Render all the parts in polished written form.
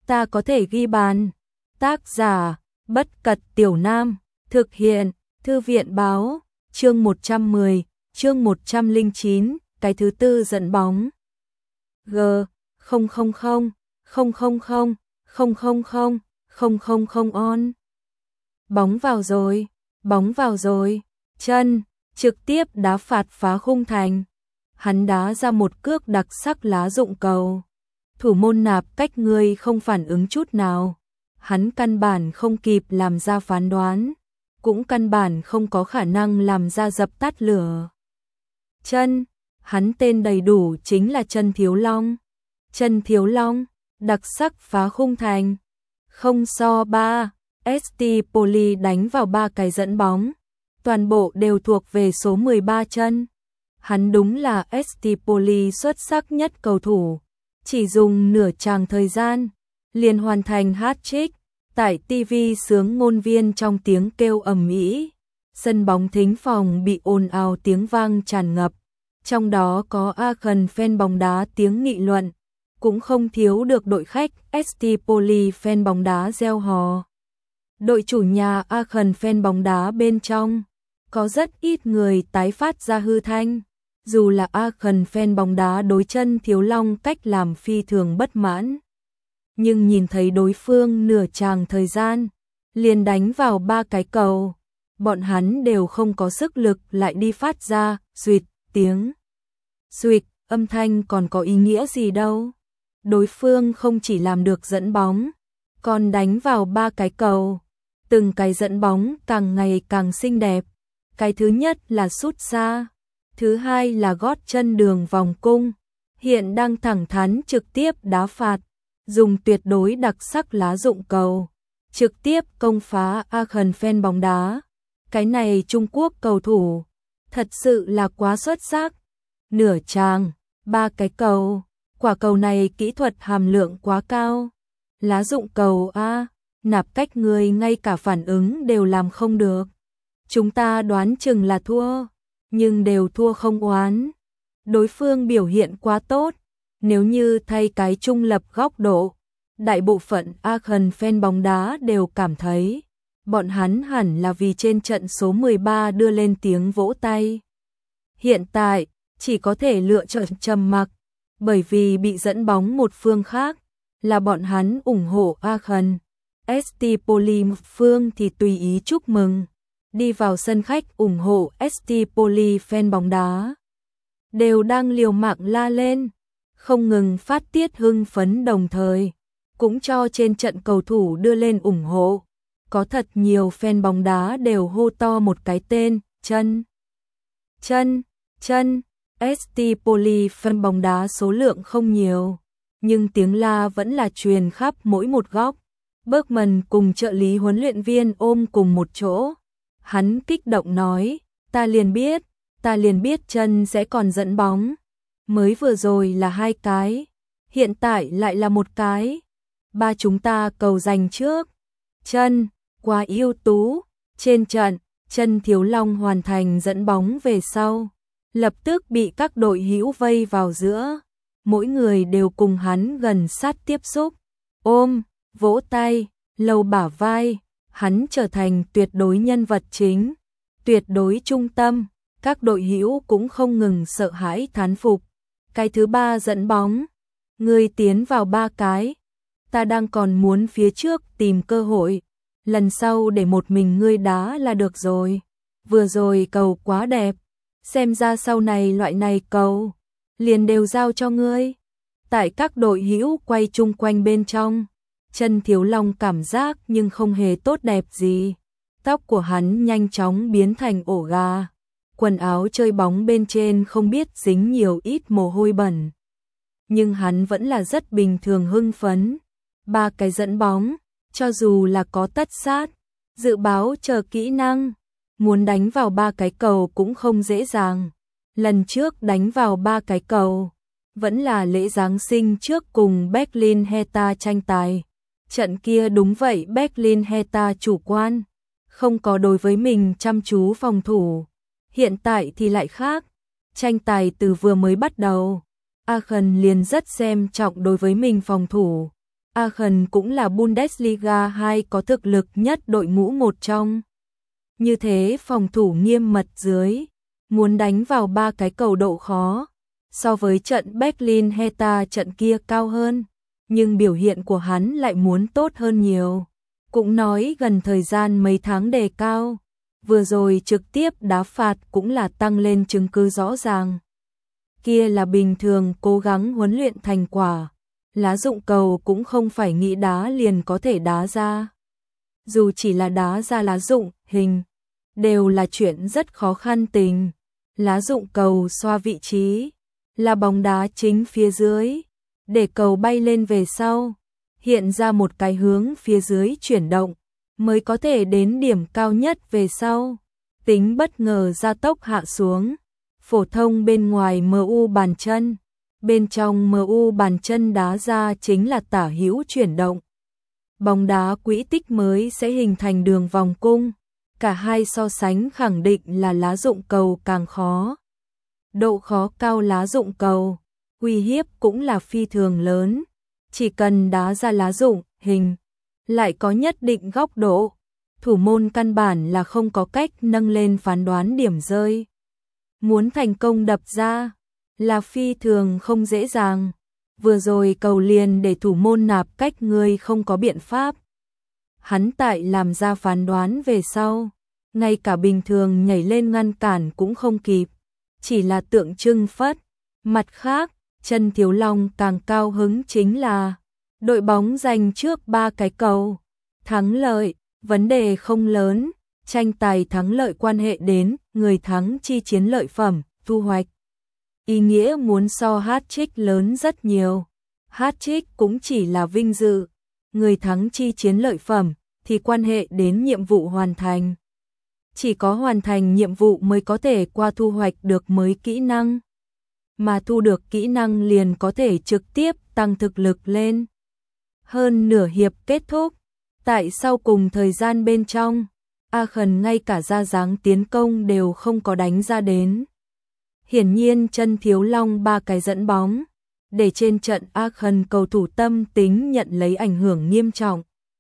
ta có thể ghi bàn. Tác giả, Bất Cật Tiểu Nam, thực hiện, Thư viện Báo, chương 110, chương 109, cái thứ tư dẫn bóng. G, 000, 000, 000 on. Bóng vào rồi, chân, trực tiếp đá phạt phá khung thành. Hắn đá ra một cước đặc sắc lá dụng cầu. Thủ môn Nạp Cách Ngươi không phản ứng chút nào. Hắn căn bản không kịp làm ra phán đoán, cũng căn bản không có khả năng làm ra dập tắt lửa. Chân, hắn tên đầy đủ chính là Chân Thiếu Long. Chân Thiếu Long, đặc sắc phá khung thành. 0-3, ST Poli đánh vào 3 cái dẫn bóng. Toàn bộ đều thuộc về số 13 Chân. Hắn đúng là ST Poli xuất sắc nhất cầu thủ. Chỉ dùng nửa chàng thời gian, liền hoàn thành hat-trick. Tại TV sướng ngôn viên trong tiếng kêu ầm ĩ, sân bóng thính phòng bị ồn ào tiếng vang tràn ngập, trong đó có Aachen fan bóng đá tiếng nghị luận, cũng không thiếu được đội khách ST Poli fan bóng đá reo hò. Đội chủ nhà Aachen fan bóng đá bên trong, có rất ít người tái phát ra hư thanh, dù là Aachen fan bóng đá đối Chân Thiếu Long cách làm phi thường bất mãn. Nhưng nhìn thấy đối phương nửa chàng thời gian, liền đánh vào 3 cái cầu, bọn hắn đều không có sức lực lại đi phát ra, xuỵt, tiếng. Xuỵt, âm thanh còn có ý nghĩa gì đâu. Đối phương không chỉ làm được dẫn bóng, còn đánh vào 3 cái cầu. Từng cái dẫn bóng càng ngày càng xinh đẹp. Cái thứ nhất là sút xa, thứ hai là gót chân đường vòng cung, hiện đang thẳng thắn trực tiếp đá phạt. Dùng tuyệt đối đặc sắc lá dụng cầu, trực tiếp công phá Aachen fan bóng đá. Cái này Trung Quốc cầu thủ, thật sự là quá xuất sắc. Nửa chàng, 3 cái cầu, quả cầu này kỹ thuật hàm lượng quá cao. Lá dụng cầu a, Nạp Cách Ngươi ngay cả phản ứng đều làm không được. Chúng ta đoán chừng là thua, nhưng đều thua không oán. Đối phương biểu hiện quá tốt. Nếu như thay cái trung lập góc độ, đại bộ phận Aachen fan bóng đá đều cảm thấy bọn hắn hẳn là vì trên trận số 13 đưa lên tiếng vỗ tay. Hiện tại, chỉ có thể lựa chọn trầm mặc, bởi vì bị dẫn bóng một phương khác, là bọn hắn ủng hộ Aachen. ST Poli một phương thì tùy ý chúc mừng, đi vào sân khách ủng hộ ST Poli fan bóng đá. Đều đang liều mạng la lên, không ngừng phát tiết hưng phấn đồng thời, cũng cho trên trận cầu thủ đưa lên ủng hộ. Có thật nhiều fan bóng đá đều hô to một cái tên, Chân. Chân, Chân, ST Poli fan bóng đá số lượng không nhiều, nhưng tiếng la vẫn là truyền khắp mỗi một góc. Bergman cùng trợ lý huấn luyện viên ôm cùng một chỗ. Hắn kích động nói, ta liền biết Chân sẽ còn dẫn bóng. Mới vừa rồi là 2 cái, hiện tại lại là 1 cái. 3 chúng ta cầu giành trước. Chân, quá ưu tú. Trên trận, Chân Thiếu Long hoàn thành dẫn bóng về sau, lập tức bị các đội hữu vây vào giữa. Mỗi người đều cùng hắn gần sát tiếp xúc, ôm, vỗ tay, lầu bả vai. Hắn trở thành tuyệt đối nhân vật chính, tuyệt đối trung tâm. Các đội hữu cũng không ngừng sợ hãi thán phục. Cái thứ 3 dẫn bóng, ngươi tiến vào 3 cái, ta đang còn muốn phía trước tìm cơ hội, lần sau để một mình ngươi đá là được rồi. Vừa rồi cầu quá đẹp, xem ra sau này loại này cầu liền đều giao cho ngươi. Tại các đội hữu quay chung quanh bên trong, Chân Thiếu Long cảm giác nhưng không hề tốt đẹp gì. Tóc của hắn nhanh chóng biến thành ổ gà. Quần áo chơi bóng bên trên không biết dính nhiều ít mồ hôi bẩn. Nhưng hắn vẫn là rất bình thường hưng phấn. 3 cái dẫn bóng, cho dù là có tất sát, dự báo chờ kỹ năng, muốn đánh vào 3 cái cầu cũng không dễ dàng. Lần trước đánh vào 3 cái cầu, vẫn là lễ Giáng sinh trước cùng Berlin Hertha tranh tài. Trận kia đúng vậy, Berlin Hertha chủ quan, không có đối với mình chăm chú phòng thủ. Hiện tại thì lại khác, tranh tài từ vừa mới bắt đầu, Aachen liền rất xem trọng đối với mình phòng thủ. Aachen cũng là Bundesliga 2 có thực lực nhất đội ngũ một trong. Như thế phòng thủ nghiêm mật dưới, muốn đánh vào 3 cái cầu độ khó, so với trận Berlin Hertha trận kia cao hơn, nhưng biểu hiện của hắn lại muốn tốt hơn nhiều. Cũng nói gần thời gian mấy tháng đề cao, vừa rồi trực tiếp đá phạt cũng là tăng lên chứng cứ rõ ràng. Kia là bình thường cố gắng huấn luyện thành quả, lá dụng cầu cũng không phải nghĩ đá liền có thể đá ra. Dù chỉ là đá ra lá dụng, hình, đều là chuyện rất khó khăn tình. Lá dụng cầu xoa vị trí, là bóng đá chính phía dưới, để cầu bay lên về sau, hiện ra một cái hướng phía dưới chuyển động, mới có thể đến điểm cao nhất về sau. Tính bất ngờ gia tốc hạ xuống, phổ thông bên ngoài MU bàn chân, bên trong MU bàn chân đá ra chính là tả hữu chuyển động. Bóng đá quỹ tích mới sẽ hình thành đường vòng cung, cả hai so sánh khẳng định là lá dụng cầu càng khó. Độ khó cao lá dụng cầu, uy hiếp cũng là phi thường lớn, chỉ cần đá ra lá dụng, hình, lại có nhất định góc độ, thủ môn căn bản là không có cách nâng lên phán đoán điểm rơi. Muốn thành công đập ra, là phi thường không dễ dàng, vừa rồi cầu liền để thủ môn nạp cách người không có biện pháp. Hắn tại làm ra phán đoán về sau, ngay cả bình thường nhảy lên ngăn cản cũng không kịp, chỉ là tượng trưng phất. Mặt khác, Chân Thiếu Long càng cao hứng chính là đội bóng giành trước 3 cái cầu, thắng lợi, vấn đề không lớn, tranh tài thắng lợi quan hệ đến người thắng chi chiến lợi phẩm, thu hoạch. Ý nghĩa muốn so hat-trick lớn rất nhiều, hat-trick cũng chỉ là vinh dự, người thắng chi chiến lợi phẩm thì quan hệ đến nhiệm vụ hoàn thành. Chỉ có hoàn thành nhiệm vụ mới có thể qua thu hoạch được mới kỹ năng, mà thu được kỹ năng liền có thể trực tiếp tăng thực lực lên. Hơn nửa hiệp kết thúc, tại sau cùng thời gian bên trong, Aachen ngay cả ra dáng tiến công đều không có đánh ra đến. Hiển nhiên Chân Thiếu Long 3 cái dẫn bóng, để trên trận Aachen cầu thủ tâm tính nhận lấy ảnh hưởng nghiêm trọng.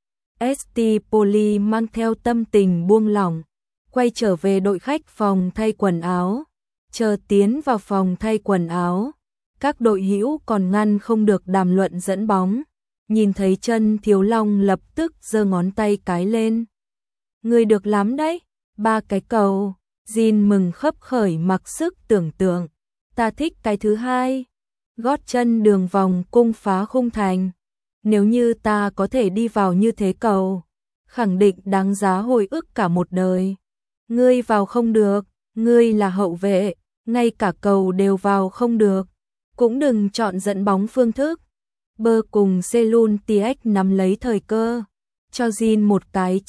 ST Poli mang theo tâm tình buông lỏng, quay trở về đội khách phòng thay quần áo. Chờ tiến vào phòng thay quần áo, các đội hữu còn ngăn không được đàm luận dẫn bóng. Nhìn thấy Chân Thiếu Long lập tức giơ ngón tay cái lên. Người được lắm đấy, 3 cái cầu. Jin mừng khấp khởi mặc sức tưởng tượng. Ta thích cái thứ hai. Gót chân đường vòng cung phá khung thành. Nếu như ta có thể đi vào như thế cầu, khẳng định đáng giá hồi ức cả một đời. Ngươi vào không được, ngươi là hậu vệ, ngay cả cầu đều vào không được. Cũng đừng chọn dẫn bóng phương thức. Bơ cùng Selun TX nắm lấy thời cơ, cho Jin một cái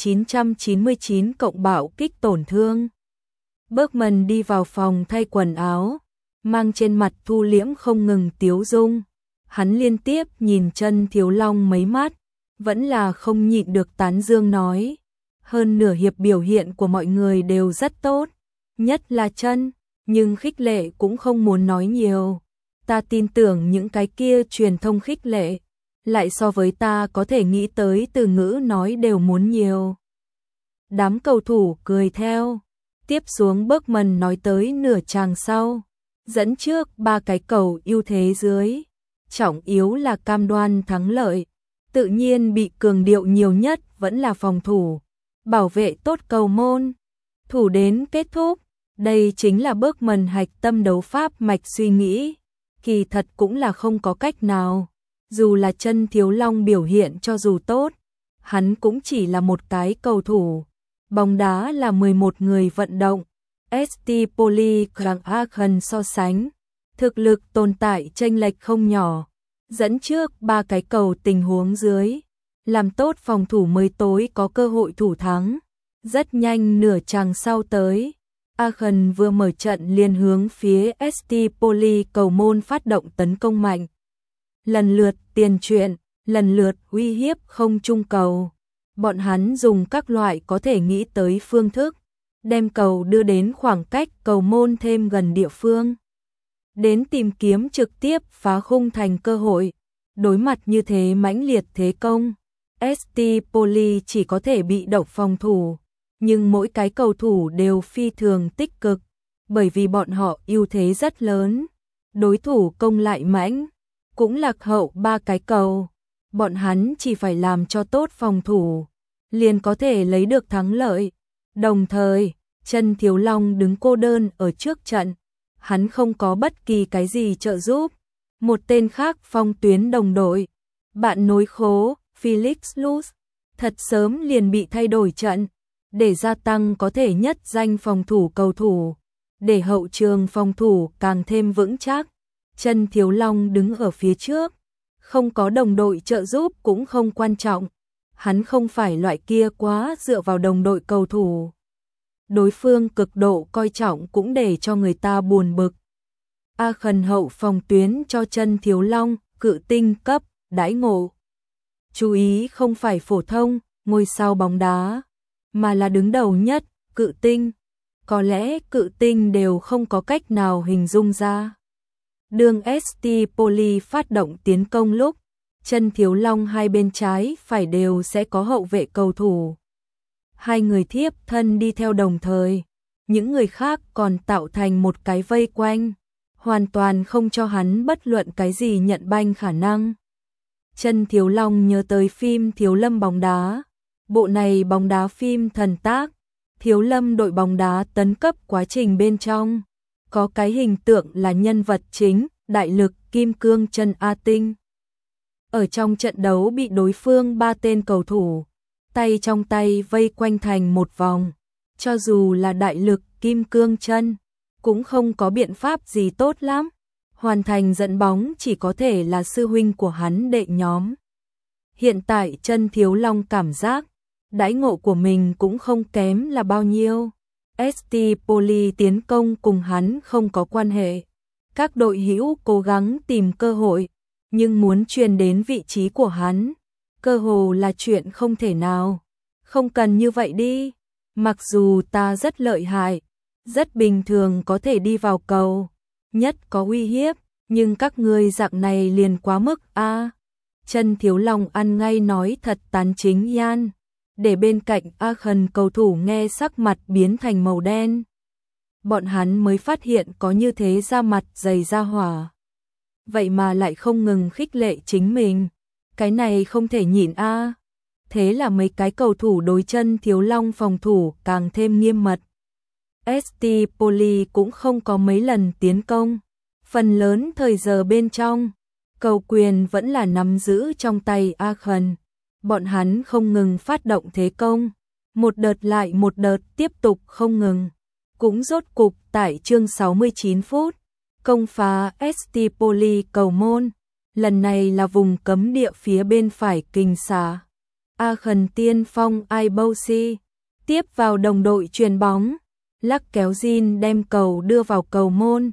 999 cộng bạo kích tổn thương. Bergman đi vào phòng thay quần áo, mang trên mặt thu liễm không ngừng tiếu dung. Hắn liên tiếp nhìn Chân Thiếu Long mấy mắt, vẫn là không nhịn được tán dương nói. Hơn nửa hiệp biểu hiện của mọi người đều rất tốt, nhất là Chân, nhưng khích lệ cũng không muốn nói nhiều. Ta tin tưởng những cái kia truyền thông khích lệ, lại so với ta có thể nghĩ tới từ ngữ nói đều muốn nhiều. Đám cầu thủ cười theo. Tiếp xuống Bergman nói tới nửa chàng sau, dẫn trước 3 cái cầu ưu thế dưới. Trọng yếu là cam đoan thắng lợi, tự nhiên bị cường điệu nhiều nhất vẫn là phòng thủ, bảo vệ tốt cầu môn. Thủ đến kết thúc, đây chính là Bergman hạch tâm đấu pháp mạch suy nghĩ. Kỳ thật cũng là không có cách nào, dù là Chân Thiếu Long biểu hiện cho dù tốt, hắn cũng chỉ là một cái cầu thủ. Bóng đá là 11 người vận động, ST Poli Krang Aachen so sánh, thực lực tồn tại chênh lệch không nhỏ, dẫn trước 3 cái cầu tình huống dưới, làm tốt phòng thủ mới tối có cơ hội thủ thắng. Rất nhanh nửa chàng sau tới, Aachen vừa mở trận liền hướng phía ST Poli cầu môn phát động tấn công mạnh. Lần lượt tiền truyện, lần lượt uy hiếp không trung cầu. Bọn hắn dùng các loại có thể nghĩ tới phương thức, đem cầu đưa đến khoảng cách cầu môn thêm gần địa phương. Đến tìm kiếm trực tiếp phá khung thành cơ hội, Đối mặt như thế mãnh liệt thế công, ST Poli chỉ có thể bị động phòng thủ, nhưng mỗi cái cầu thủ đều phi thường tích cực, bởi vì bọn họ ưu thế rất lớn. Đối thủ công lại mãnh, cũng lạc hậu 3 cái cầu, bọn hắn chỉ phải làm cho tốt phòng thủ, liền có thể lấy được thắng lợi. Đồng thời, Chân Thiếu Long đứng cô đơn ở trước trận, hắn không có bất kỳ cái gì trợ giúp. Một tên khác phong tuyến đồng đội, bạn nối khố, Felix Luz, thật sớm liền bị thay đổi trận, để gia tăng có thể nhất danh phòng thủ cầu thủ, để hậu trường phòng thủ càng thêm vững chắc. Chân Thiếu Long đứng ở phía trước, không có đồng đội trợ giúp cũng không quan trọng, hắn không phải loại kia quá dựa vào đồng đội cầu thủ. Đối phương cực độ coi trọng cũng để cho người ta buồn bực. A Khẩn hậu phòng tuyến cho Chân Thiếu Long, cự tinh cấp, đãi ngộ. Chú ý không phải phổ thông, ngôi sao bóng đá, mà là đứng đầu nhất, cự tinh. Có lẽ cự tinh đều không có cách nào hình dung ra. Đường ST Poli phát động tiến công lúc, Chân Thiếu Long hai bên trái phải đều sẽ có hậu vệ cầu thủ. Hai người thiếp thân đi theo đồng thời, những người khác còn tạo thành một cái vây quanh, hoàn toàn không cho hắn bất luận cái gì nhận banh khả năng. Chân Thiếu Long nhớ tới phim Thiếu Lâm bóng đá, bộ này bóng đá phim thần tác, Thiếu Lâm đội bóng đá tấn cấp quá trình bên trong, có cái hình tượng là nhân vật chính, đại lực Kim Cương Chân A Tinh. Ở trong trận đấu bị đối phương 3 tên cầu thủ, tay trong tay vây quanh thành một vòng, cho dù là đại lực Kim Cương Chân, cũng không có biện pháp gì tốt lắm. Hoàn thành dẫn bóng chỉ có thể là sư huynh của hắn đệ nhóm. Hiện tại Chân Thiếu Long cảm giác, đãi ngộ của mình cũng không kém là bao nhiêu. ST Poli tiến công cùng hắn không có quan hệ. Các đội hữu cố gắng tìm cơ hội, nhưng muốn truyền đến vị trí của hắn, cơ hồ là chuyện không thể nào. Không cần như vậy đi, mặc dù ta rất lợi hại, rất bình thường có thể đi vào cầu, nhất có uy hiếp, nhưng các ngươi dạng này liền quá mức a. Chân Thiếu Long ăn ngay nói thật tán chính Yan, để bên cạnh A Khẩn cầu thủ nghe sắc mặt biến thành màu đen. Bọn hắn mới phát hiện có như thế da mặt dày da hỏa. Vậy mà lại không ngừng khích lệ chính mình. Cái này không thể nhịn a. Thế là mấy cái cầu thủ đối Chân Thiếu Long phòng thủ càng thêm nghiêm mật. ST Poli cũng không có mấy lần tiến công. Phần lớn thời giờ bên trong, cầu quyền vẫn là nắm giữ trong tay A Khẩn. Bọn hắn không ngừng phát động thế công, một đợt lại một đợt tiếp tục không ngừng. Cũng rốt cục tại chương 69 phút, công phá ST Poli cầu môn. Lần này là vùng cấm địa phía bên phải kình xà. A Khẩn tiên phong Ibosi, tiếp vào đồng đội chuyền bóng, lắc kéo Jin đem cầu đưa vào cầu môn.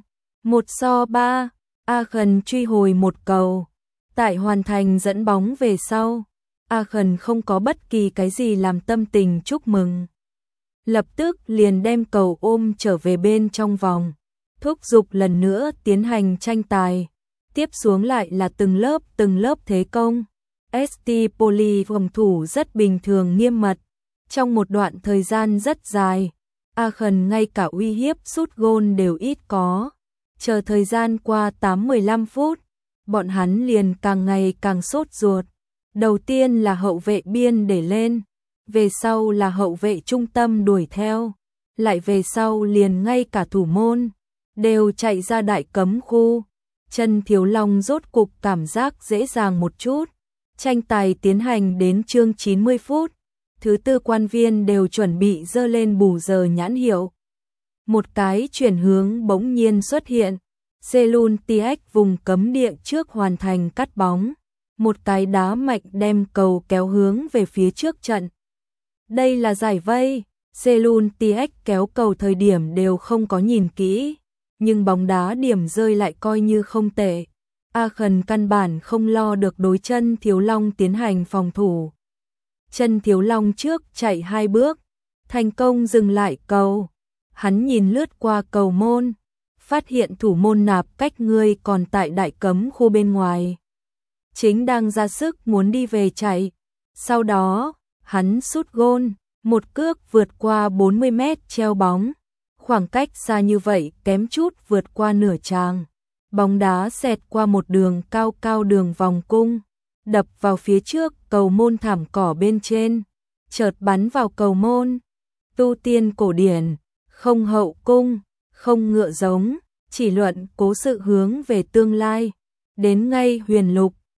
1-3, A Khẩn truy hồi một cầu. Tại hoàn thành dẫn bóng về sau, A Khẩn không có bất kỳ cái gì làm tâm tình chúc mừng. Lập tức liền đem cầu ôm trở về bên trong vòng, thúc giục lần nữa tiến hành tranh tài. Tiếp xuống lại là từng lớp thế công. ST Poli phòng thủ rất bình thường nghiêm mật. Trong một đoạn thời gian rất dài, A Khẩn ngay cả uy hiếp sút gôn đều ít có. Chờ thời gian qua 8-15 phút, bọn hắn liền càng ngày càng sốt ruột. Đầu tiên là hậu vệ biên để lên, về sau là hậu vệ trung tâm đuổi theo, lại về sau liền ngay cả thủ môn đều chạy ra đại cấm khu. Chân Thiếu Long rốt cục cảm giác dễ dàng một chút. Tranh tài tiến hành đến chương 90 phút, thứ tư quan viên đều chuẩn bị dơ lên bù giờ nhãn hiệu. Một cái chuyển hướng bỗng nhiên xuất hiện, Selun Tiech vùng cấm địa trước hoàn thành cắt bóng, một cái đá mạnh đem cầu kéo hướng về phía trước trận. Đây là giải vây, Selun Tiech kéo cầu thời điểm đều không có nhìn kỹ, nhưng bóng đá điểm rơi lại coi như không tệ. A Khẩn căn bản không lo được đối Chân Thiếu Long tiến hành phòng thủ. Chân Thiếu Long trước chạy 2 bước, thành công dừng lại cầu. Hắn nhìn lướt qua cầu môn, phát hiện thủ môn nạp cách ngươi còn tại đại cấm khu bên ngoài. chính đang ra sức muốn đi về chạy. Sau đó, hắn sút gôn, một cước vượt qua 40 mét treo bóng. Khoảng cách xa như vậy kém chút vượt qua nửa tràng. Bóng đá xẹt qua một đường cao cao đường vòng cung, đập vào phía trước cầu môn thảm cỏ bên trên, chợt bắn vào cầu môn. Tu tiên cổ điển, không hậu cung, không ngựa giống, chỉ luận cố sự hướng về tương lai. Đến ngay huyền lục,